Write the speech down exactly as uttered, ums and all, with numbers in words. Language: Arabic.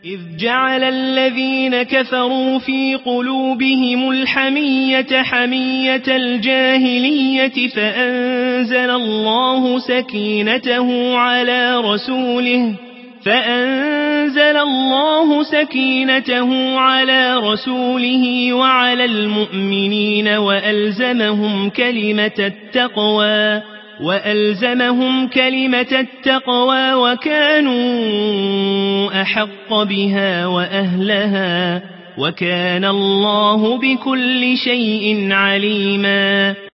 إذ جعل الذين كفروا في قلوبهم الحمية حمية الجاهلية فأنزل الله سكينته على رسوله فأنزل الله سكينته على رسوله وعلى المؤمنين وألزمهم كلمة التقوى وألزمهم كلمة التقوى وكانوا أحق بها وأهلها وكان الله بكل شيء عليما.